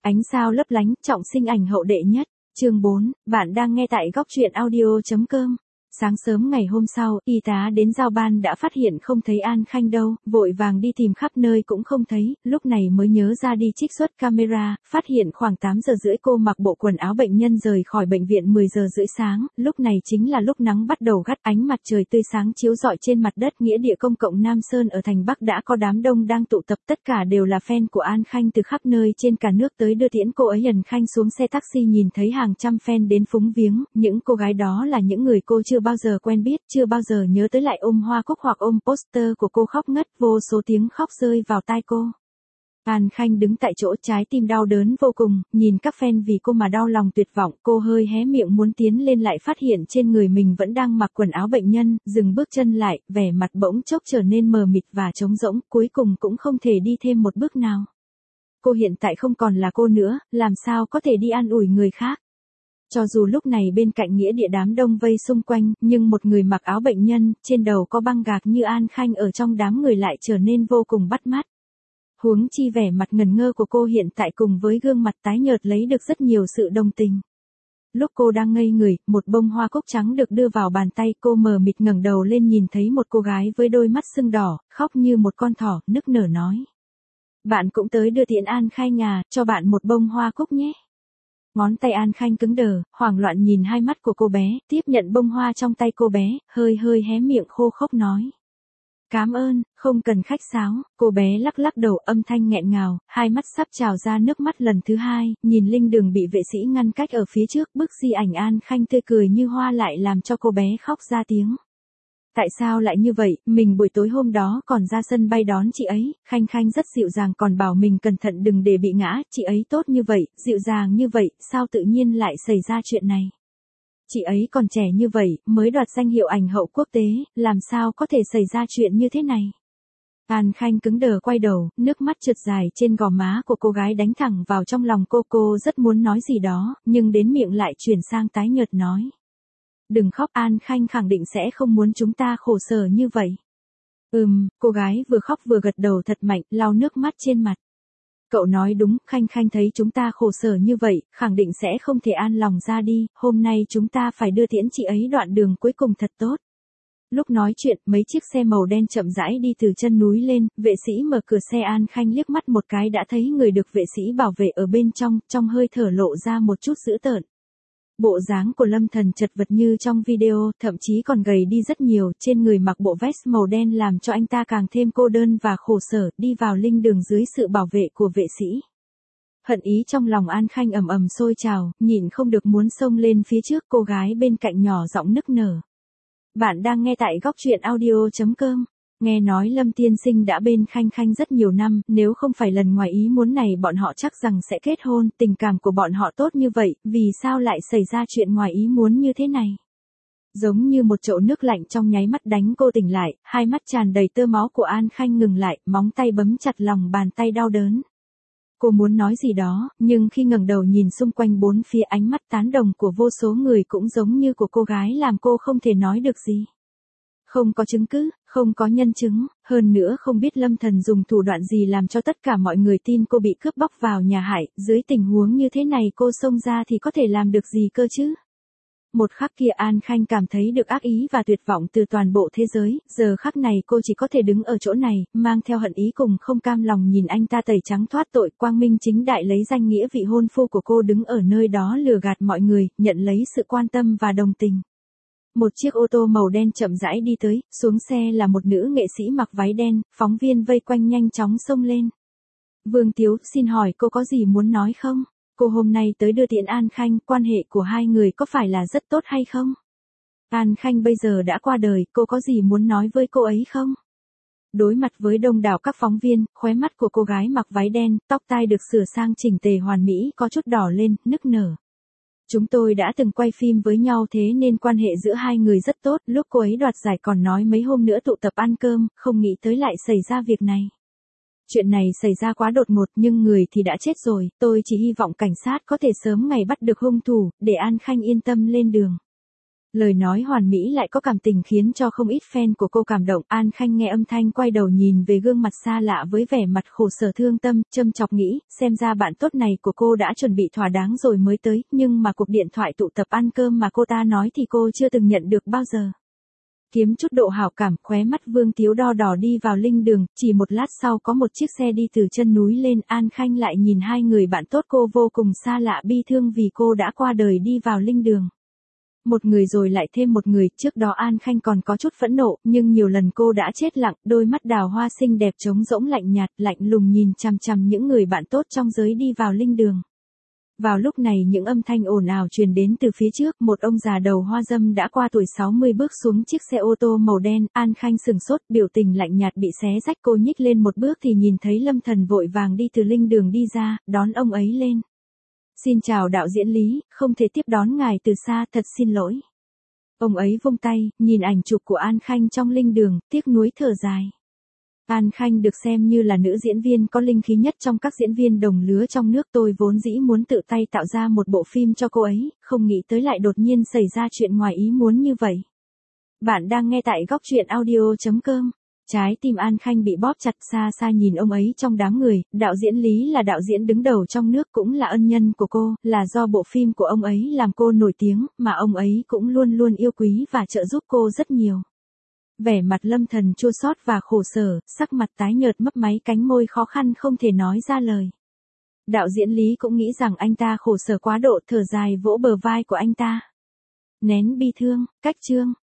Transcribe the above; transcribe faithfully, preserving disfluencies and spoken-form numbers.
Ánh sao lấp lánh, trọng sinh ảnh hậu đệ nhất. Chương bốn, bạn đang nghe tại góc truyện audio.com. Sáng sớm ngày hôm sau, y tá đến giao ban đã phát hiện không thấy An Khanh đâu, vội vàng đi tìm khắp nơi cũng không thấy, lúc này mới nhớ ra đi trích xuất camera, phát hiện khoảng tám giờ rưỡi cô mặc bộ quần áo bệnh nhân rời khỏi bệnh viện mười giờ rưỡi sáng, lúc này chính là lúc nắng bắt đầu gắt, ánh mặt trời tươi sáng chiếu rọi trên mặt đất nghĩa địa công cộng Nam Sơn ở thành Bắc đã có đám đông đang tụ tập, tất cả đều là fan của An Khanh từ khắp nơi trên cả nước tới đưa tiễn cô ấy. Ân Khanh xuống xe taxi nhìn thấy hàng trăm fan đến phúng viếng, những cô gái đó là những người cô chưa bao giờ quen biết, chưa bao giờ nhớ tới, lại ôm hoa cúc hoặc ôm poster của cô khóc ngất, vô số tiếng khóc rơi vào tai cô. An Khanh đứng tại chỗ, trái tim đau đớn vô cùng, nhìn các fan vì cô mà đau lòng tuyệt vọng, cô hơi hé miệng muốn tiến lên lại phát hiện trên người mình vẫn đang mặc quần áo bệnh nhân, dừng bước chân lại, vẻ mặt bỗng chốc trở nên mờ mịt và trống rỗng, cuối cùng cũng không thể đi thêm một bước nào. Cô hiện tại không còn là cô nữa, làm sao có thể đi an ủi người khác. Cho dù lúc này bên cạnh nghĩa địa đám đông vây xung quanh, nhưng một người mặc áo bệnh nhân, trên đầu có băng gạc như An Khanh ở trong đám người lại trở nên vô cùng bắt mắt. Huống chi vẻ mặt ngần ngơ của cô hiện tại cùng với gương mặt tái nhợt lấy được rất nhiều sự đồng tình. Lúc cô đang ngây người, một bông hoa cúc trắng được đưa vào bàn tay, cô mờ mịt ngẩng đầu lên nhìn thấy một cô gái với đôi mắt sưng đỏ, khóc như một con thỏ, nức nở nói. Bạn cũng tới đưa tiễn An Khanh à, cho bạn một bông hoa cúc nhé. Ngón tay An Khanh cứng đờ, hoảng loạn nhìn hai mắt của cô bé, tiếp nhận bông hoa trong tay cô bé, hơi hơi hé miệng khô khốc nói. Cảm ơn, không cần khách sáo. Cô bé lắc lắc đầu, âm thanh nghẹn ngào, hai mắt sắp trào ra nước mắt lần thứ hai, nhìn Linh Đường bị vệ sĩ ngăn cách ở phía trước, bức di ảnh An Khanh tươi cười như hoa lại làm cho cô bé khóc ra tiếng. Tại sao lại như vậy, mình buổi tối hôm đó còn ra sân bay đón chị ấy, Khanh Khanh rất dịu dàng còn bảo mình cẩn thận đừng để bị ngã, chị ấy tốt như vậy, dịu dàng như vậy, sao tự nhiên lại xảy ra chuyện này. Chị ấy còn trẻ như vậy, mới đoạt danh hiệu ảnh hậu quốc tế, làm sao có thể xảy ra chuyện như thế này. An Khanh cứng đờ quay đầu, nước mắt trượt dài trên gò má của cô gái đánh thẳng vào trong lòng cô. Cô rất muốn nói gì đó, nhưng đến miệng lại chuyển sang tái nhợt nói. Đừng khóc, An Khanh khẳng định sẽ không muốn chúng ta khổ sở như vậy. Ừm, cô gái vừa khóc vừa gật đầu thật mạnh, lau nước mắt trên mặt. Cậu nói đúng, Khanh Khanh thấy chúng ta khổ sở như vậy, khẳng định sẽ không thể an lòng ra đi, hôm nay chúng ta phải đưa tiễn chị ấy đoạn đường cuối cùng thật tốt. Lúc nói chuyện, mấy chiếc xe màu đen chậm rãi đi từ chân núi lên, vệ sĩ mở cửa xe. An Khanh liếc mắt một cái đã thấy người được vệ sĩ bảo vệ ở bên trong, trong hơi thở lộ ra một chút dữ tợn. Bộ dáng của Lâm Thần chật vật như trong video, thậm chí còn gầy đi rất nhiều, trên người mặc bộ vest màu đen làm cho anh ta càng thêm cô đơn và khổ sở, đi vào linh đường dưới sự bảo vệ của vệ sĩ. Hận ý trong lòng An Khanh ầm ầm sôi trào, nhịn không được muốn xông lên phía trước. Cô gái bên cạnh nhỏ giọng nức nở. Bạn đang nghe tại góc truyện audio.com. Nghe nói Lâm tiên sinh đã bên Khanh Khanh rất nhiều năm, nếu không phải lần ngoài ý muốn này bọn họ chắc rằng sẽ kết hôn, tình cảm của bọn họ tốt như vậy, vì sao lại xảy ra chuyện ngoài ý muốn như thế này? Giống như một chậu nước lạnh trong nháy mắt đánh cô tỉnh lại, hai mắt tràn đầy tơ máu của An Khanh ngừng lại, móng tay bấm chặt lòng bàn tay đau đớn. Cô muốn nói gì đó, nhưng khi ngẩng đầu nhìn xung quanh bốn phía, ánh mắt tán đồng của vô số người cũng giống như của cô gái làm cô không thể nói được gì. Không có chứng cứ, không có nhân chứng, hơn nữa không biết Lâm Thần dùng thủ đoạn gì làm cho tất cả mọi người tin cô bị cướp bóc vào nhà hại, dưới tình huống như thế này cô xông ra thì có thể làm được gì cơ chứ? Một khắc kia An Khanh cảm thấy được ác ý và tuyệt vọng từ toàn bộ thế giới, giờ khắc này cô chỉ có thể đứng ở chỗ này, mang theo hận ý cùng không cam lòng nhìn anh ta tẩy trắng thoát tội, quang minh chính đại lấy danh nghĩa vị hôn phu của cô đứng ở nơi đó lừa gạt mọi người, nhận lấy sự quan tâm và đồng tình. Một chiếc ô tô màu đen chậm rãi đi tới, xuống xe là một nữ nghệ sĩ mặc váy đen, phóng viên vây quanh nhanh chóng xông lên. Vương Tiếu, xin hỏi cô có gì muốn nói không? Cô hôm nay tới đưa tiễn An Khanh, quan hệ của hai người có phải là rất tốt hay không? An Khanh bây giờ đã qua đời, cô có gì muốn nói với cô ấy không? Đối mặt với đông đảo các phóng viên, khóe mắt của cô gái mặc váy đen, tóc tai được sửa sang chỉnh tề hoàn mỹ có chút đỏ lên, nức nở. Chúng tôi đã từng quay phim với nhau thế nên quan hệ giữa hai người rất tốt, lúc cô ấy đoạt giải còn nói mấy hôm nữa tụ tập ăn cơm, không nghĩ tới lại xảy ra việc này. Chuyện này xảy ra quá đột ngột nhưng người thì đã chết rồi, tôi chỉ hy vọng cảnh sát có thể sớm ngày bắt được hung thủ, để An Khanh yên tâm lên đường. Lời nói hoàn mỹ lại có cảm tình khiến cho không ít fan của cô cảm động. An Khanh nghe âm thanh quay đầu nhìn về gương mặt xa lạ với vẻ mặt khổ sở thương tâm, châm chọc nghĩ, xem ra bạn tốt này của cô đã chuẩn bị thỏa đáng rồi mới tới, nhưng mà cuộc điện thoại tụ tập ăn cơm mà cô ta nói thì cô chưa từng nhận được bao giờ. Kiếm chút độ hảo cảm, khóe mắt Vương Tiếu đo đỏ đi vào linh đường, chỉ một lát sau có một chiếc xe đi từ chân núi lên, An Khanh lại nhìn hai người bạn tốt cô vô cùng xa lạ bi thương vì cô đã qua đời đi vào linh đường. Một người rồi lại thêm một người, trước đó An Khanh còn có chút phẫn nộ, nhưng nhiều lần cô đã chết lặng, đôi mắt đào hoa xinh đẹp trống rỗng lạnh nhạt, lạnh lùng nhìn chằm chằm những người bạn tốt trong giới đi vào linh đường. Vào lúc này những âm thanh ồn ào truyền đến từ phía trước, một ông già đầu hoa dâm đã qua tuổi sáu mươi bước xuống chiếc xe ô tô màu đen, An Khanh sừng sốt, biểu tình lạnh nhạt bị xé rách, cô nhích lên một bước thì nhìn thấy Lâm Thần vội vàng đi từ linh đường đi ra, đón ông ấy lên. Xin chào đạo diễn Lý, không thể tiếp đón ngài từ xa, thật xin lỗi. Ông ấy vung tay, nhìn ảnh chụp của An Khanh trong linh đường, tiếc nuối thở dài. An Khanh được xem như là nữ diễn viên có linh khí nhất trong các diễn viên đồng lứa trong nước, tôi vốn dĩ muốn tự tay tạo ra một bộ phim cho cô ấy, không nghĩ tới lại đột nhiên xảy ra chuyện ngoài ý muốn như vậy. Bạn đang nghe tại góc truyện audio chấm com. Trái tim An Khanh bị bóp chặt, xa xa nhìn ông ấy trong đám người, đạo diễn Lý là đạo diễn đứng đầu trong nước cũng là ân nhân của cô, là do bộ phim của ông ấy làm cô nổi tiếng, mà ông ấy cũng luôn luôn yêu quý và trợ giúp cô rất nhiều. Vẻ mặt Lâm Thần chua xót và khổ sở, sắc mặt tái nhợt mấp máy, cánh môi khó khăn không thể nói ra lời. Đạo diễn Lý cũng nghĩ rằng anh ta khổ sở quá độ, thở dài vỗ bờ vai của anh ta. Nén bi thương, cách chương.